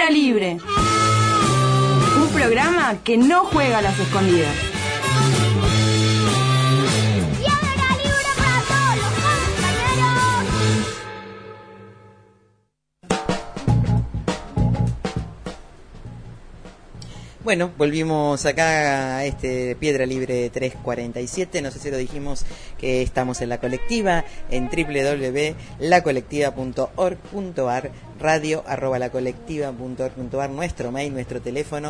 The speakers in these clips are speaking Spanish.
Piedra Libre, un programa que no juega a las escondidas. ¡Piedra Libre para todos los compañeros! Bueno, volvimos acá a este Piedra Libre 347. No sé si lo dijimos, que estamos en La Colectiva, en www.lacolectiva.org.ar, radio@lacolectiva.org.ar, nuestro mail, nuestro teléfono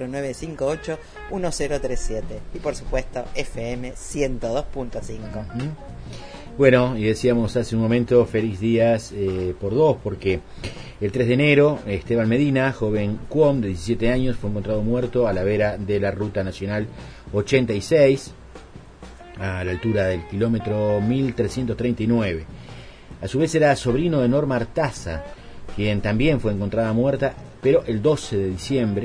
4958-1037 y por supuesto FM 102.5. Bueno, y decíamos hace un momento, feliz días por dos, porque el 3 de enero, Esteban Medina, joven cuom de 17 años, fue encontrado muerto a la vera de la Ruta Nacional 86, a la altura del kilómetro 1339. A su vez era sobrino de Norma Artaza, quien también fue encontrada muerta, pero el 12 de diciembre,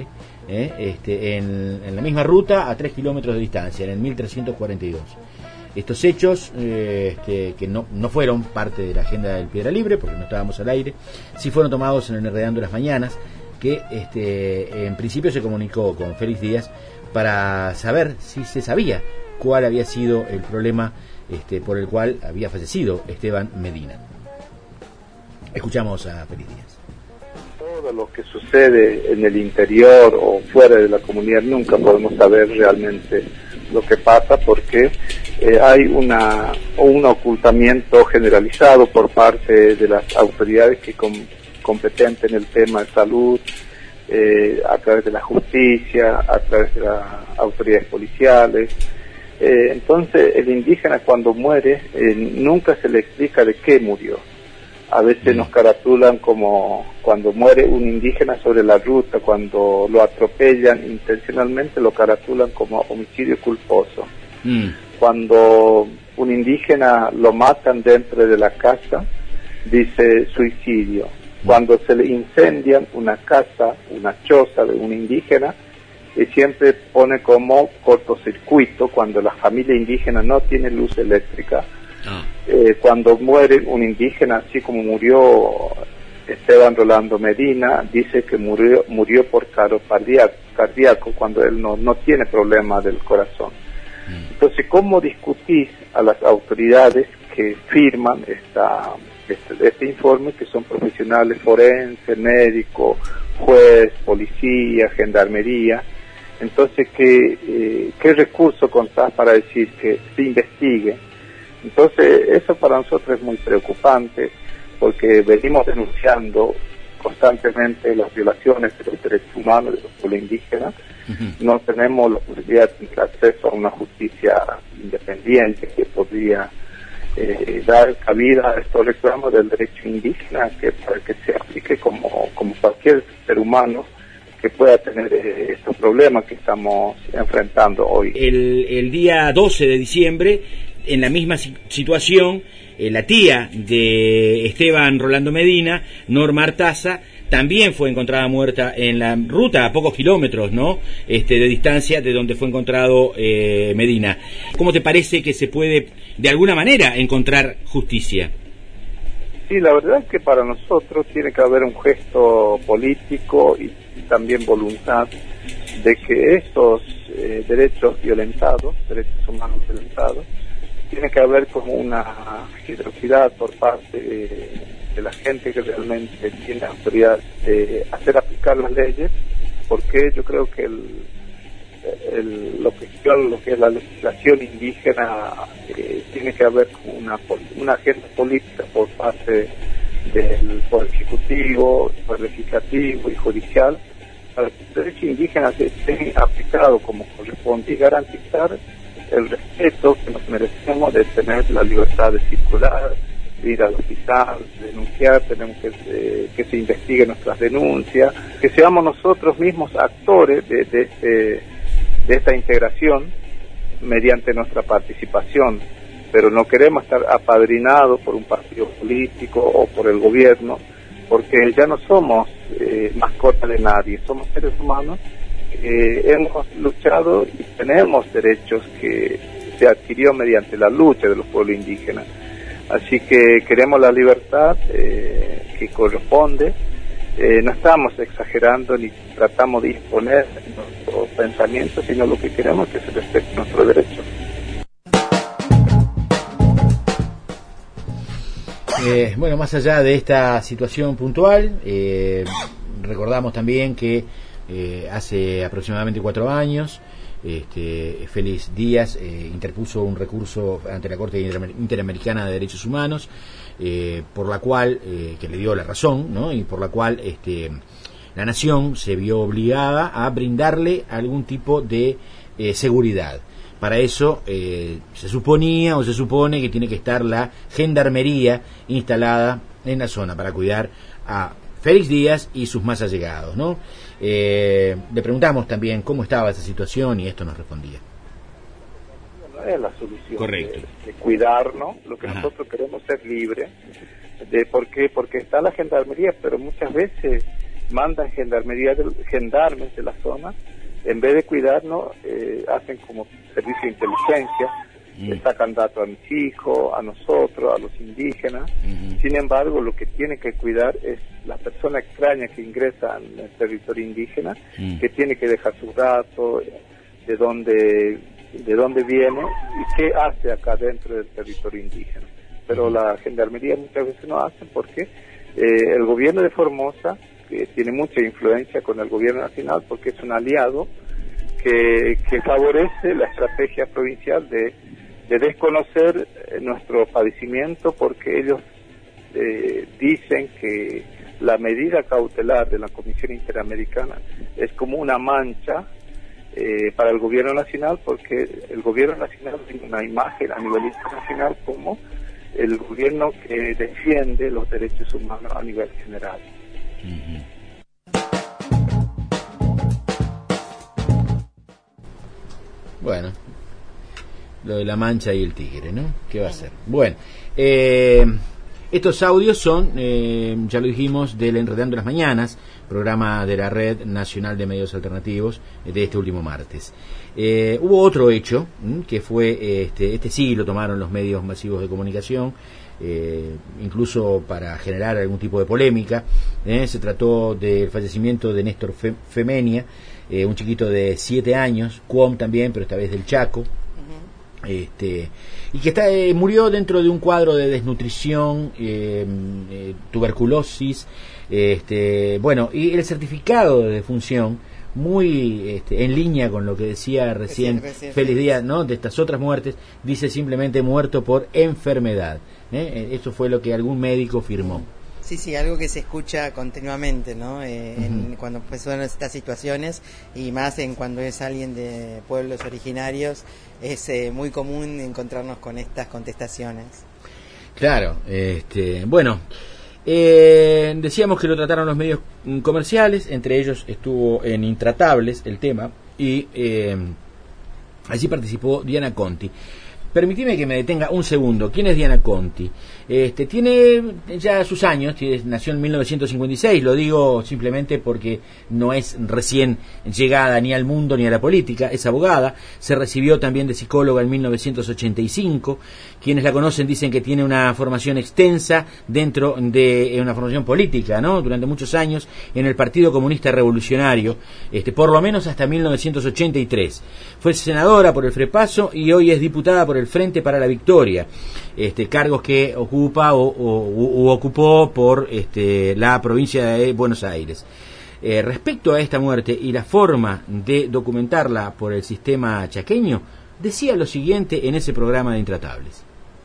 en la misma ruta, a 3 kilómetros de distancia, en el 1342. Estos hechos, que no fueron parte de la agenda del Piedra Libre, porque no estábamos al aire, sí fueron tomados en el Enredando las Mañanas, que en principio se comunicó con Félix Díaz para saber si se sabía cuál había sido el problema por el cual había fallecido Esteban Medina. Escuchamos a Félix Díaz. Todo lo que sucede en el interior o fuera de la comunidad nunca podemos saber realmente lo que pasa, porque hay un ocultamiento generalizado por parte de las autoridades que competentes en el tema de salud, a través de la justicia, a través de las autoridades policiales. Entonces el indígena cuando muere nunca se le explica de qué murió. A veces nos caratulan como cuando muere un indígena sobre la ruta, cuando lo atropellan intencionalmente, lo caratulan como homicidio culposo. Cuando un indígena lo matan dentro de la casa, dice suicidio. Cuando se le incendian una casa, una choza de un indígena, siempre pone como cortocircuito cuando la familia indígena no tiene luz eléctrica. Cuando muere un indígena, así como murió Esteban Rolando Medina, dice que murió por paro cardíaco cuando él no tiene problema del corazón. Entonces, ¿cómo discutís a las autoridades que firman este informe, que son profesionales forenses, médicos, juez, policía, gendarmería? Entonces, ¿qué recurso contás para decir que se investigue? Entonces, eso para nosotros es muy preocupante, porque venimos denunciando constantemente las violaciones de los derechos humanos de los pueblos indígenas. No tenemos la posibilidad de acceso a una justicia independiente que podría dar cabida a estos reclamos del derecho indígena, para que se aplique como cualquier ser humano que pueda tener estos problemas que estamos enfrentando hoy. El día 12 de diciembre, en la misma situación, la tía de Esteban Rolando Medina, Norma Artaza, también fue encontrada muerta en la ruta a pocos kilómetros, ¿no? De distancia de donde fue encontrado Medina. ¿Cómo te parece que se puede, de alguna manera, encontrar justicia? Sí, la verdad es que para nosotros tiene que haber un gesto político y también voluntad de que estos derechos violentados, derechos humanos violentados, tiene que haber como una generosidad por parte de la gente que realmente tiene autoridad de hacer aplicar las leyes, porque yo creo que lo que es la legislación indígena tiene que haber como una agenda política por parte del Poder Ejecutivo, Poder Legislativo y Judicial, para que el derecho indígena esté aplicado como corresponde y garantizar el respeto que nos merecemos de tener la libertad de circular, de ir al hospital, de denunciar. Tenemos que se investiguen nuestras denuncias, que seamos nosotros mismos actores de esta integración mediante nuestra participación, pero no queremos estar apadrinados por un partido político o por el gobierno, porque ya no somos mascotas de nadie, somos seres humanos. Hemos luchado y tenemos derechos que se adquirió mediante la lucha de los pueblos indígenas. Así que queremos la libertad que corresponde, no estamos exagerando ni tratamos de imponer nuestros pensamientos, sino lo que queremos es que se respete nuestro derecho. Bueno, más allá de esta situación puntual, recordamos también que hace aproximadamente 4 años Félix Díaz interpuso un recurso ante la Corte Interamericana de Derechos Humanos, por la cual, que le dio la razón, ¿no? Y por la cual la nación se vio obligada a brindarle algún tipo de seguridad. Para eso se suponía o se supone que tiene que estar la gendarmería instalada en la zona para cuidar a Félix Díaz y sus más allegados, ¿no? Le preguntamos también cómo estaba esa situación y esto nos respondía. No es la solución. Correcto. De cuidarnos, lo que nosotros queremos es ser libres. ¿Por qué? Porque está la gendarmería, pero muchas veces mandan gendarmes de la zona, en vez de cuidarnos, hacen como servicio de inteligencia, le sacan datos a mis hijos, a nosotros, a los indígenas. Sin embargo, lo que tiene que cuidar es la persona extraña que ingresa en el territorio indígena, que tiene que dejar sus datos, de dónde viene y qué hace acá dentro del territorio indígena. Pero la gendarmería muchas veces no hacen porque el gobierno de Formosa, que tiene mucha influencia con el gobierno nacional porque es un aliado que favorece la estrategia provincial de desconocer nuestro padecimiento, porque ellos dicen que la medida cautelar de la Comisión Interamericana es como una mancha para el gobierno nacional, porque el gobierno nacional tiene una imagen a nivel internacional como el gobierno que defiende los derechos humanos a nivel general. Bueno, lo de la mancha y el tigre, ¿no? ¿Qué va a ser? Bueno, estos audios son, ya lo dijimos, del Enredando las Mañanas, programa de la Red Nacional de Medios Alternativos de este último martes. Hubo otro hecho, que fue, este sí lo tomaron los medios masivos de comunicación, incluso para generar algún tipo de polémica. Se trató del fallecimiento de Néstor Femenia, un chiquito de 7 años, Cuom también, pero esta vez del Chaco, y que murió dentro de un cuadro de desnutrición, tuberculosis, bueno, y el certificado de defunción, muy en línea con lo que decía recién Félix Díaz, ¿no? De estas otras muertes, dice simplemente muerto por enfermedad. Eso fue lo que algún médico firmó. Sí, algo que se escucha continuamente, ¿no? Cuando pasan estas situaciones, y más cuando es alguien de pueblos originarios, es muy común encontrarnos con estas contestaciones. Claro, bueno, decíamos que lo trataron los medios comerciales, entre ellos estuvo en Intratables el tema, y allí participó Diana Conti. Permitime que me detenga un segundo. ¿Quién es Diana Conti? Tiene ya sus años, nació en 1956, lo digo simplemente porque no es recién llegada ni al mundo ni a la política, es abogada, se recibió también de psicóloga en 1985, quienes la conocen dicen que tiene una formación extensa dentro de una formación política, ¿no? Durante muchos años en el Partido Comunista Revolucionario, por lo menos hasta 1983. Fue senadora por el FREPASO y hoy es diputada por el Frente para la Victoria, cargos que ocupa o ocupó por la provincia de Buenos Aires. Respecto a esta muerte y la forma de documentarla por el sistema chaqueño, decía lo siguiente en ese programa de Intratables.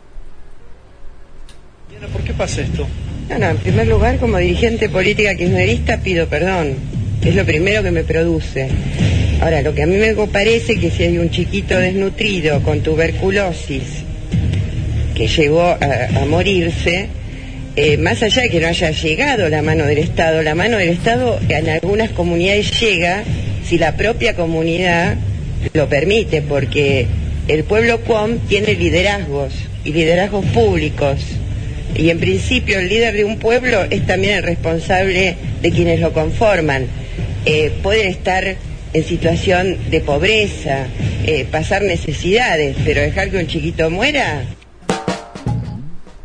¿Por qué pasa esto? No, en primer lugar, como dirigente política kirchnerista pido perdón, es lo primero que me produce. Ahora, lo que a mí me parece que si hay un chiquito desnutrido con tuberculosis que llegó a morirse, más allá de que no haya llegado la mano del Estado en algunas comunidades llega si la propia comunidad lo permite, porque el pueblo Cuom tiene liderazgos y liderazgos públicos, y en principio el líder de un pueblo es también el responsable de quienes lo conforman. Pueden estar en situación de pobreza, pasar necesidades, pero dejar que un chiquito muera.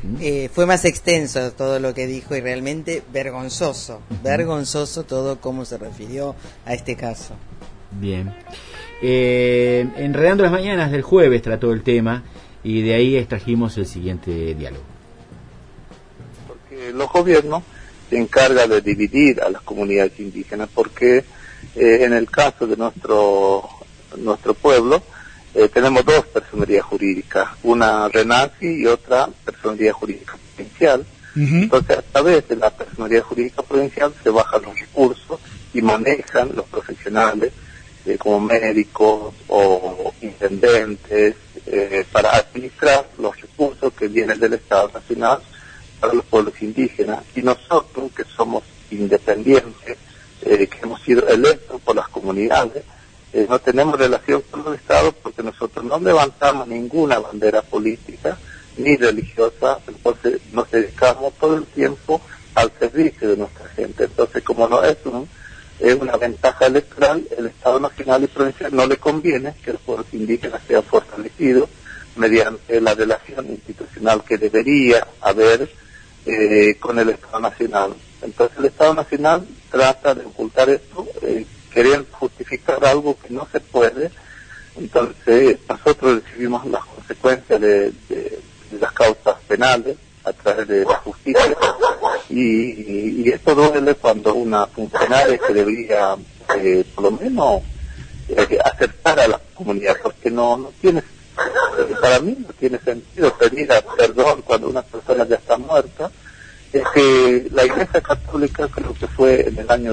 Fue más extenso todo lo que dijo y realmente vergonzoso todo cómo se refirió a este caso. Bien. Enredando las Mañanas del jueves trató el tema y de ahí extrajimos el siguiente diálogo. Porque los gobiernos se encargan de dividir a las comunidades indígenas, porque en el caso de nuestro pueblo tenemos dos personerías jurídicas, una RENACI y otra personería jurídica provincial. Entonces, a través de la personería jurídica provincial se bajan los recursos y manejan los profesionales como médicos o intendentes para administrar los recursos que vienen del Estado Nacional para los pueblos indígenas. Y nosotros, que somos independientes, que hemos sido electos por las comunidades, no tenemos relación con el Estado, porque nosotros no levantamos ninguna bandera política ni religiosa, entonces nos dedicamos todo el tiempo al servicio de nuestra gente. Entonces, como no es una ventaja electoral, el Estado Nacional y Provincial no le conviene que los pueblos indígenas sean fortalecidos mediante la relación institucional que debería haber con el Estado Nacional. Entonces el Estado Nacional trata de ocultar esto, querer justificar algo que no se puede. Entonces nosotros recibimos las consecuencias de las causas penales a través de la justicia, y esto duele cuando una funcionaria que debería por lo menos acercar a la comunidad, porque no tiene, para mí no tiene sentido pedir perdón cuando una persona ya está muerta. Es que la Iglesia Católica, creo que fue en el año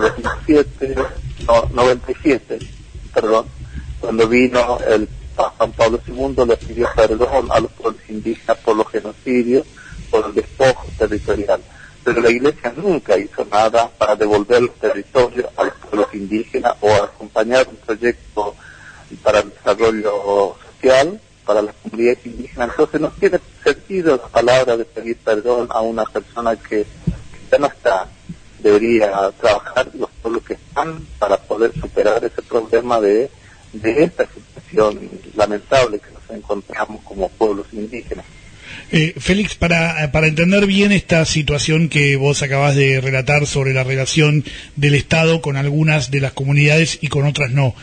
97, cuando vino el Papa Juan Pablo II, le pidió perdón a los pueblos indígenas por los genocidios, por el despojo territorial. Pero la Iglesia nunca hizo nada para devolver los territorios a los pueblos indígenas o acompañar un proyecto para el desarrollo social para las comunidades indígenas. Entonces no tiene sentido la palabra de pedir perdón a una persona que ya no está. Debería trabajar los pueblos que están para poder superar ese problema de esta situación lamentable que nos encontramos como pueblos indígenas. Félix, para entender bien esta situación que vos acabas de relatar sobre la relación del Estado con algunas de las comunidades y con otras no,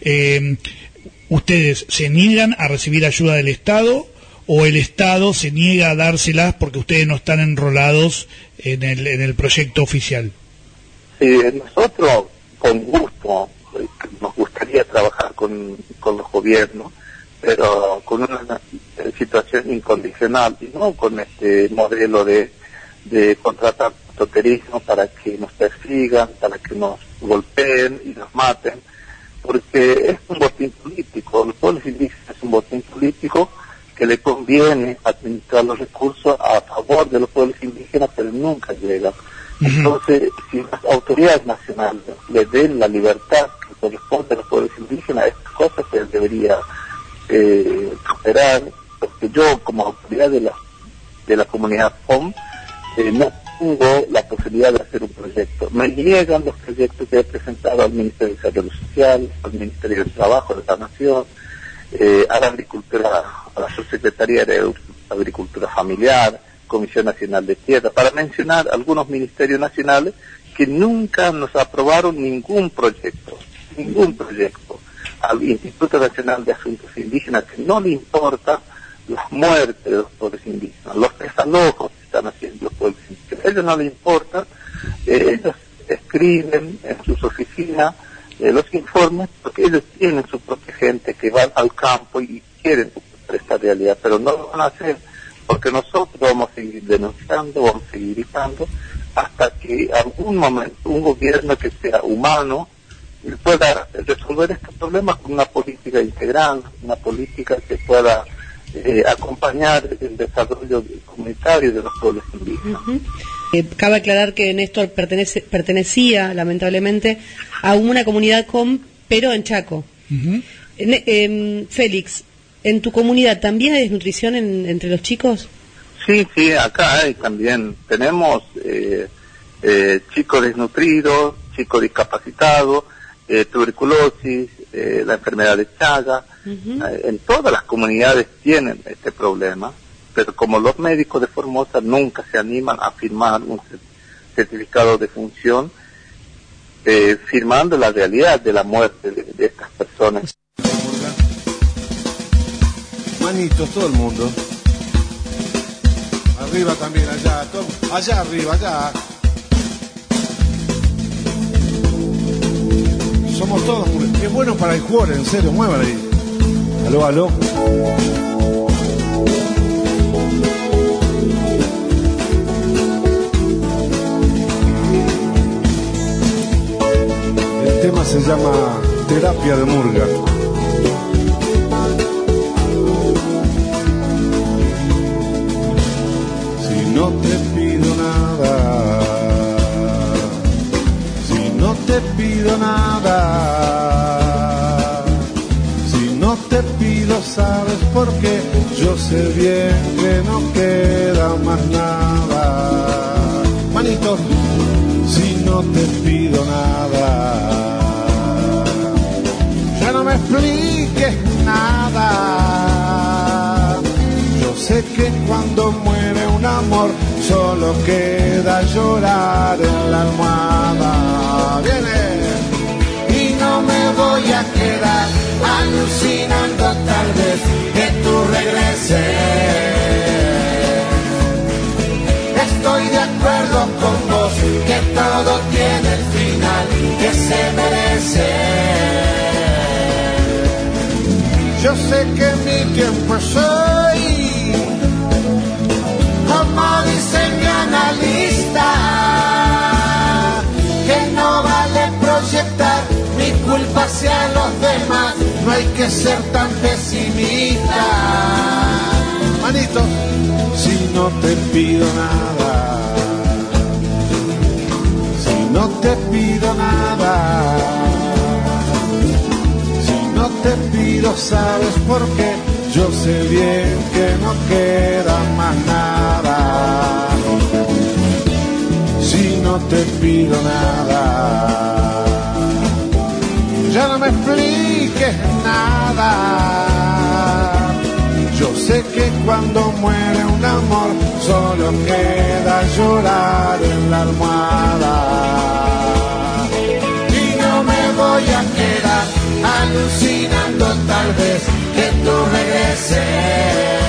¿ustedes se niegan a recibir ayuda del Estado o el Estado se niega a dárselas porque ustedes no están enrolados en el proyecto oficial? Sí, nosotros con gusto nos gustaría trabajar con los gobiernos, pero con una situación incondicional y no con este modelo de contratar toterismo para que nos persigan, para que nos golpeen y nos maten, porque es un botín político. Los pueblos indígenas es un botín político que le conviene administrar los recursos a favor de los pueblos indígenas, pero nunca llega. Entonces, si las autoridades nacionales le den la libertad que corresponde a los pueblos indígenas, estas cosas se debería superar, porque yo como autoridad de la comunidad FOM no tengo la posibilidad de hacer un proyecto. Me niegan los proyectos que he presentado al Ministerio de Desarrollo Social, al Ministerio del Trabajo de la Nación, a la Agricultura, a la Subsecretaría de Agricultura Familiar, Comisión Nacional de Tierra, para mencionar algunos ministerios nacionales que nunca nos aprobaron ningún proyecto. Al Instituto Nacional de Asuntos Indígenas, que no le importa las muertes de los pueblos indígenas, los desalojos que están haciendo los pueblos indígenas. A ellos no les importa, ellos escriben en sus oficinas los informes, porque ellos tienen su propia gente que van al campo y quieren esta realidad, pero no lo van a hacer, porque nosotros vamos a seguir denunciando, vamos a seguir gritando, hasta que algún momento un gobierno que sea humano pueda resolver estos problemas con una política integral, una política que pueda acompañar el desarrollo comunitario de los pueblos indígenas. Cabe aclarar que Néstor pertenecía, lamentablemente, a una comunidad pero en Chaco. Félix, ¿en tu comunidad también hay desnutrición entre los chicos? Sí, acá hay también. Tenemos chicos desnutridos, chicos discapacitados, tuberculosis, la enfermedad de Chaga. En todas las comunidades tienen este problema. pero como los médicos de Formosa nunca se animan a firmar un certificado de función, firmando la realidad de la muerte de estas personas. Manitos, todo el mundo. Arriba también, allá, allá arriba, allá. Somos todos, qué bueno para el jugador, en serio, muévale ahí. Aló, aló. El tema se llama Terapia de Murga. Si no te pido nada, si no te pido nada, si no te pido, ¿sabes por qué? Yo sé bien que no queda más nada. Manito, si no te pido nada, ya no me expliques nada. Yo sé que cuando muere un amor solo queda llorar en la almohada. Viene. Y no me voy a quedar alucinando tal vez que tú regreses. Estoy de acuerdo con vos que todo tiene el final que se merece. Yo sé que mi tiempo es hoy, como dice mi analista, que no vale proyectar mi culpa hacia los demás, no hay que ser tan pesimista. Manito, si no te pido nada, si no te pido nada, si no te pido, ¿sabes por qué? Yo sé bien que no queda más nada. Si no te pido nada, ya no me expliques nada. Yo sé que cuando muere un amor solo queda llorar en la almohada. Y no me voy a quedar alucinando tal vez que tú regreses.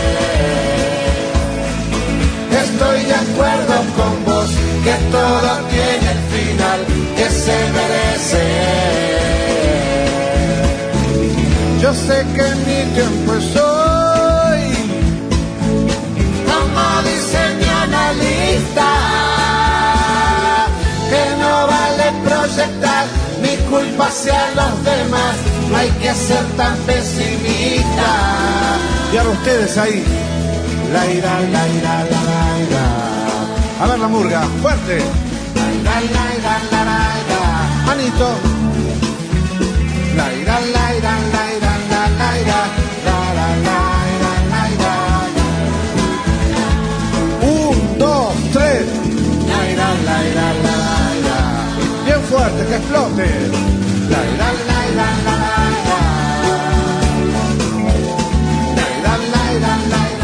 Estoy de acuerdo con vos que todo tiene el final que se merece. Yo sé que mi tiempo es hoy, como dice mi analista, que no vale proyectar mi culpa hacia los demás, no hay que ser tan pesimista. Y ahora ustedes ahí, la ira, la ira, la ira. A ver la murga, fuerte. La ira, la ira, la ira. Manito. La ira, la ira, la ira, la ira, la ira, la ira. 1, 2, 3. La ira, la ira, la ira. Bien fuerte, que explote. La ira, la ira, la ira. La ira, la ira, la ira.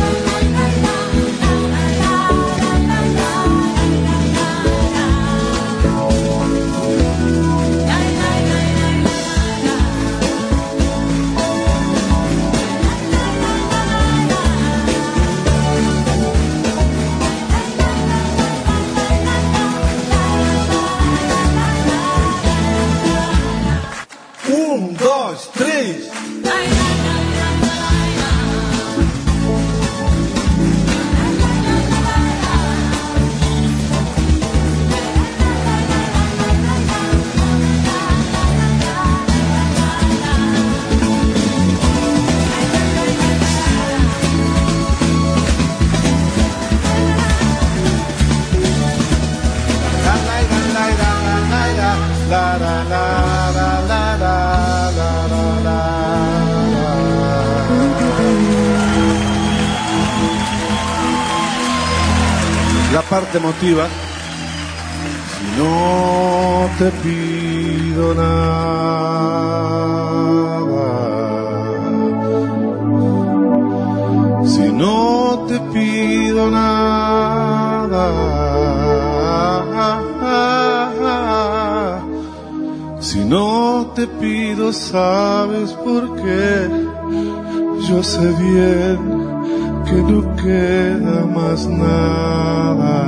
La parte emotiva. Si no te pido nada, si no te pido pido nada. Si no te pido, ¿sabes por qué? Yo sé bien que no queda más nada.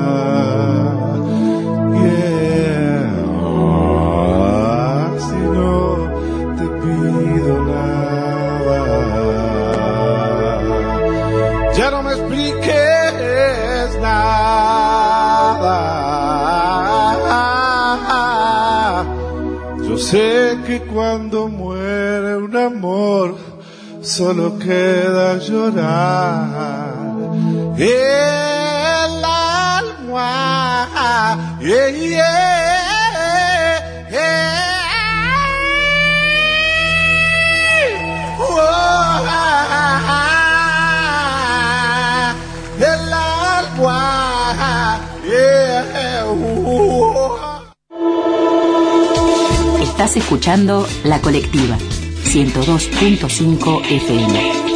Si no te pido nada, ya no me expliques nada. Yo sé que cuando muere un amor solo queda llorar. El alma, el alma, Estás escuchando La Colectiva 102.5 FM.